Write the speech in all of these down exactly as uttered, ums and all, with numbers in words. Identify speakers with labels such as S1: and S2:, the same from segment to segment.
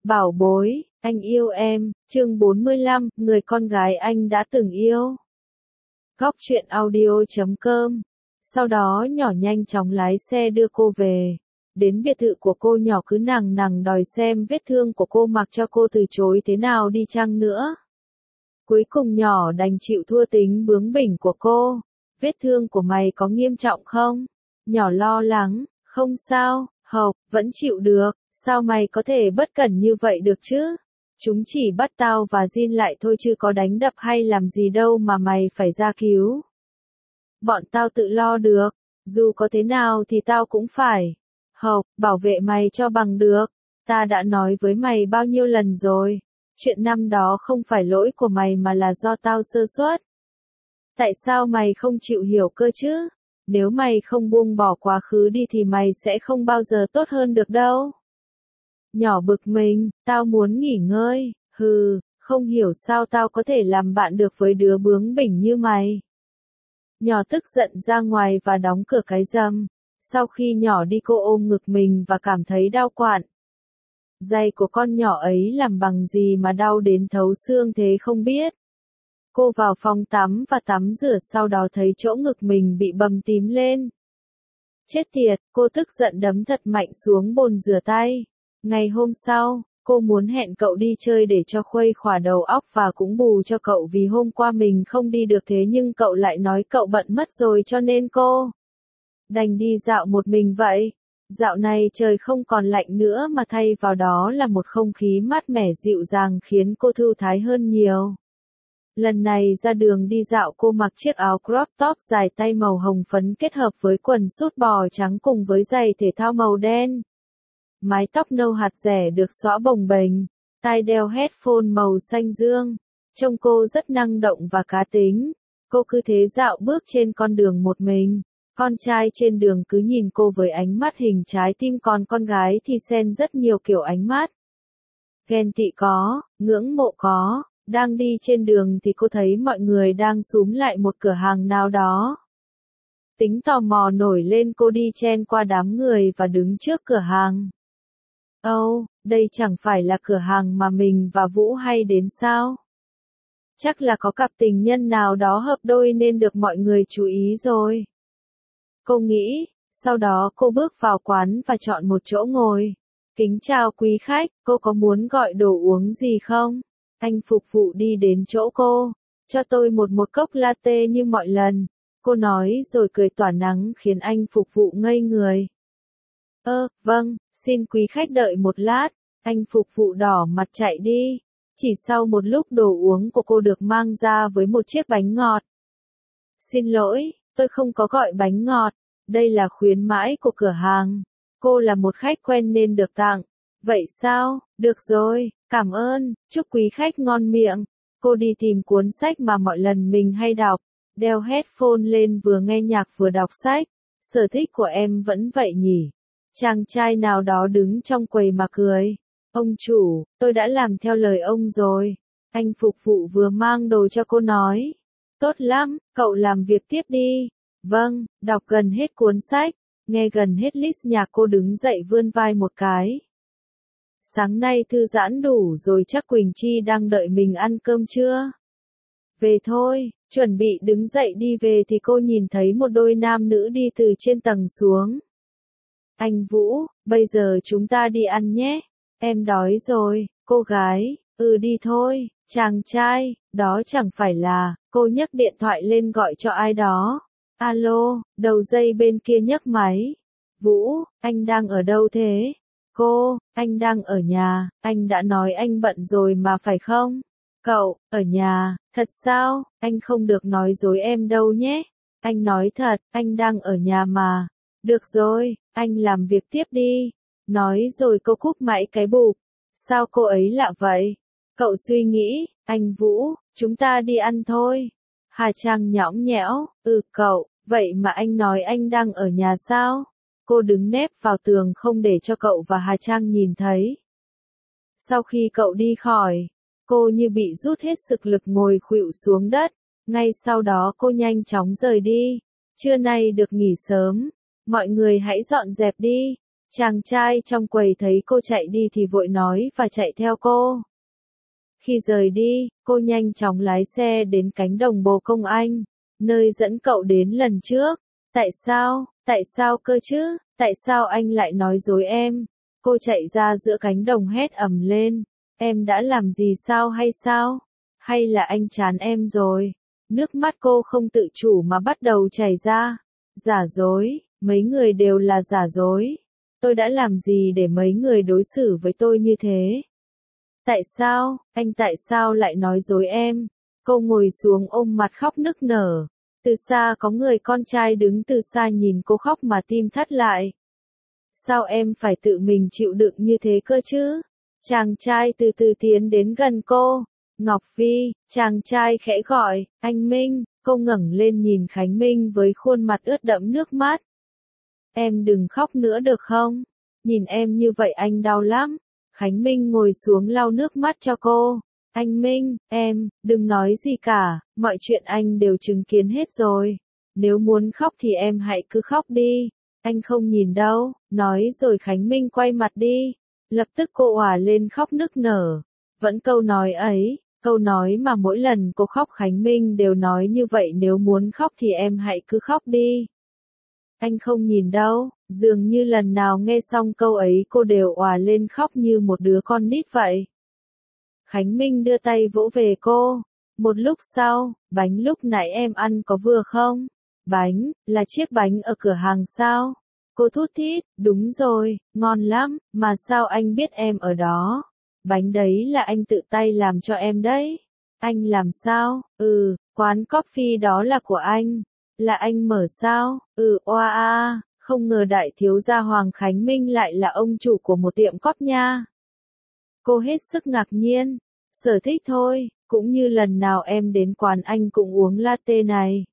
S1: Bảo bối, anh yêu em, chương bốn mươi lăm, người con gái anh đã từng yêu. Góc truyện audio chấm com. Sau đó nhỏ nhanh chóng lái xe đưa cô về. Đến biệt thự của cô, nhỏ cứ nằng nằng đòi xem vết thương của cô, mặc cho cô từ chối thế nào đi chăng nữa. Cuối cùng nhỏ đành chịu thua tính bướng bỉnh của cô. Vết thương của mày có nghiêm trọng không? Nhỏ lo lắng, không sao, Hộc, vẫn chịu được, sao mày có thể bất cẩn như vậy được chứ? Chúng chỉ bắt tao và Jin lại thôi chứ có đánh đập hay làm gì đâu mà mày phải ra cứu. Bọn tao tự lo được, dù có thế nào thì tao cũng phải. Hộc, bảo vệ mày cho bằng được. Ta đã nói với mày bao nhiêu lần rồi. Chuyện năm đó không phải lỗi của mày mà là do tao sơ suất. Tại sao mày không chịu hiểu cơ chứ? Nếu mày không buông bỏ quá khứ đi thì mày sẽ không bao giờ tốt hơn được đâu. Nhỏ bực mình, tao muốn nghỉ ngơi, hừ, không hiểu sao tao có thể làm bạn được với đứa bướng bỉnh như mày. Nhỏ tức giận ra ngoài và đóng cửa cái rầm. Sau khi nhỏ đi cô ôm ngực mình và cảm thấy đau quặn. Giày của con nhỏ ấy làm bằng gì mà đau đến thấu xương thế không biết. Cô vào phòng tắm và tắm rửa, sau đó thấy chỗ ngực mình bị bầm tím lên. Chết tiệt, cô tức giận đấm thật mạnh xuống bồn rửa tay. Ngày hôm sau, cô muốn hẹn cậu đi chơi để cho khuây khỏa đầu óc và cũng bù cho cậu vì hôm qua mình không đi được, thế nhưng cậu lại nói cậu bận mất rồi cho nên cô đành đi dạo một mình vậy. Dạo này trời không còn lạnh nữa mà thay vào đó là một không khí mát mẻ dịu dàng khiến cô thư thái hơn nhiều. Lần này ra đường đi dạo, cô mặc chiếc áo crop top dài tay màu hồng phấn kết hợp với quần sút bò trắng cùng với giày thể thao màu đen. Mái tóc nâu hạt rẻ được xõa bồng bềnh, tai đeo headphone màu xanh dương. Trông cô rất năng động và cá tính. Cô cứ thế dạo bước trên con đường một mình. Con trai trên đường cứ nhìn cô với ánh mắt hình trái tim, còn con gái thì xen rất nhiều kiểu ánh mắt. Ghen tị có, ngưỡng mộ có. Đang đi trên đường thì cô thấy mọi người đang xúm lại một cửa hàng nào đó. Tính tò mò nổi lên, cô đi chen qua đám người và đứng trước cửa hàng. Âu, oh, đây chẳng phải là cửa hàng mà mình và Vũ hay đến sao? Chắc là có cặp tình nhân nào đó hợp đôi nên được mọi người chú ý rồi. Cô nghĩ, sau đó cô bước vào quán và chọn một chỗ ngồi. Kính chào quý khách, cô có muốn gọi đồ uống gì không? Anh phục vụ đi đến chỗ cô. Cho tôi một một cốc latte như mọi lần. Cô nói rồi cười tỏa nắng khiến anh phục vụ ngây người. Ơ, vâng, xin quý khách đợi một lát. Anh phục vụ đỏ mặt chạy đi. Chỉ sau một lúc đồ uống của cô được mang ra với một chiếc bánh ngọt. Xin lỗi, tôi không có gọi bánh ngọt. Đây là khuyến mãi của cửa hàng. Cô là một khách quen nên được tặng. Vậy sao? Được rồi, cảm ơn, chúc quý khách ngon miệng. Cô đi tìm cuốn sách mà mọi lần mình hay đọc. Đeo headphone lên vừa nghe nhạc vừa đọc sách. Sở thích của em vẫn vậy nhỉ? Chàng trai nào đó đứng trong quầy mà cười. Ông chủ, tôi đã làm theo lời ông rồi. Anh phục vụ vừa mang đồ cho cô nói. Tốt lắm, cậu làm việc tiếp đi. Vâng, đọc gần hết cuốn sách. Nghe gần hết list nhạc, cô đứng dậy vươn vai một cái. Sáng nay thư giãn đủ rồi chắc Quỳnh Chi đang đợi mình ăn cơm chưa? Về thôi, chuẩn bị đứng dậy đi về thì cô nhìn thấy một đôi nam nữ đi từ trên tầng xuống. Anh Vũ, bây giờ chúng ta đi ăn nhé. Em đói rồi, cô gái, ừ đi thôi, chàng trai, đó chẳng phải là, cô nhấc điện thoại lên gọi cho ai đó. Alo, đầu dây bên kia nhấc máy. Vũ, anh đang ở đâu thế? Cô, anh đang ở nhà, anh đã nói anh bận rồi mà phải không? Cậu, ở nhà, thật sao? Anh không được nói dối em đâu nhé. Anh nói thật, anh đang ở nhà mà. Được rồi, anh làm việc tiếp đi. Nói rồi cô cúp máy cái bụp. Sao cô ấy lạ vậy? Cậu suy nghĩ, anh Vũ, chúng ta đi ăn thôi. Hà Trang nhõng nhẽo, ừ cậu, vậy mà anh nói anh đang ở nhà sao? Cô đứng nép vào tường không để cho cậu và Hà Trang nhìn thấy. Sau khi cậu đi khỏi, cô như bị rút hết sức lực ngồi khuỵu xuống đất. Ngay sau đó cô nhanh chóng rời đi. Trưa nay được nghỉ sớm. Mọi người hãy dọn dẹp đi. Chàng trai trong quầy thấy cô chạy đi thì vội nói và chạy theo cô. Khi rời đi, cô nhanh chóng lái xe đến cánh đồng bồ công anh, nơi dẫn cậu đến lần trước. Tại sao, tại sao cơ chứ, tại sao anh lại nói dối em? Cô chạy ra giữa cánh đồng hét ầm lên. Em đã làm gì sao hay sao? Hay là anh chán em rồi? Nước mắt cô không tự chủ mà bắt đầu chảy ra. Giả dối, mấy người đều là giả dối. Tôi đã làm gì để mấy người đối xử với tôi như thế? Tại sao, anh tại sao lại nói dối em? Cô ngồi xuống ôm mặt khóc nức nở. Từ xa có người con trai đứng từ xa nhìn cô khóc mà tim thắt lại. Sao em phải tự mình chịu đựng như thế cơ chứ? Chàng trai từ từ tiến đến gần cô. Ngọc Vi, chàng trai khẽ gọi, anh Minh. Cô ngẩng lên nhìn Khánh Minh với khuôn mặt ướt đẫm nước mắt. Em đừng khóc nữa được không? Nhìn em như vậy anh đau lắm. Khánh Minh ngồi xuống lau nước mắt cho cô. Anh Minh, em, đừng nói gì cả, mọi chuyện anh đều chứng kiến hết rồi. Nếu muốn khóc thì em hãy cứ khóc đi. Anh không nhìn đâu, nói rồi Khánh Minh quay mặt đi. Lập tức cô òa lên khóc nức nở. Vẫn câu nói ấy, câu nói mà mỗi lần cô khóc Khánh Minh đều nói như vậy, nếu muốn khóc thì em hãy cứ khóc đi. Anh không nhìn đâu, dường như lần nào nghe xong câu ấy cô đều òa lên khóc như một đứa con nít vậy. Khánh Minh đưa tay vỗ về cô. Một lúc sau, bánh lúc nãy em ăn có vừa không? Bánh, là chiếc bánh ở cửa hàng sao? Cô thút thít, đúng rồi, ngon lắm, mà sao anh biết em ở đó? Bánh đấy là anh tự tay làm cho em đấy. Anh làm sao? Ừ, quán coffee đó là của anh. Là anh mở sao? Ừ, oa a, không ngờ đại thiếu gia Hoàng Khánh Minh lại là ông chủ của một tiệm cóp nha. Cô hết sức ngạc nhiên. Sở thích thôi, cũng như lần nào em đến quán anh cũng uống latte này.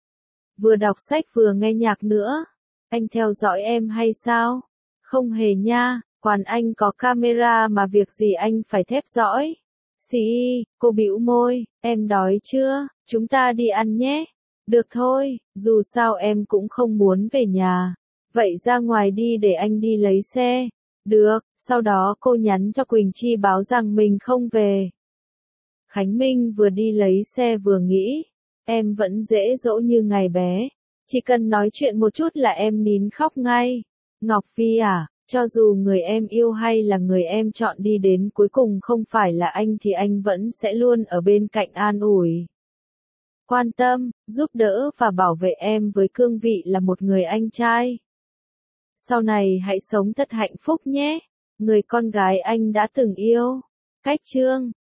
S1: Vừa đọc sách vừa nghe nhạc nữa. Anh theo dõi em hay sao? Không hề nha, quán anh có camera mà việc gì anh phải thép dõi. Xì, cô bĩu môi, em đói chưa? Chúng ta đi ăn nhé. Được thôi, dù sao em cũng không muốn về nhà. Vậy ra ngoài đi để anh đi lấy xe. Được, sau đó cô nhắn cho Quỳnh Chi báo rằng mình không về. Khánh Minh vừa đi lấy xe vừa nghĩ, em vẫn dễ dỗ như ngày bé. Chỉ cần nói chuyện một chút là em nín khóc ngay. Ngọc Phi à, cho dù người em yêu hay là người em chọn đi đến cuối cùng không phải là anh thì anh vẫn sẽ luôn ở bên cạnh an ủi, quan tâm, giúp đỡ và bảo vệ em với cương vị là một người anh trai. Sau này hãy sống thật hạnh phúc nhé. Người con gái anh đã từng yêu. Cách chương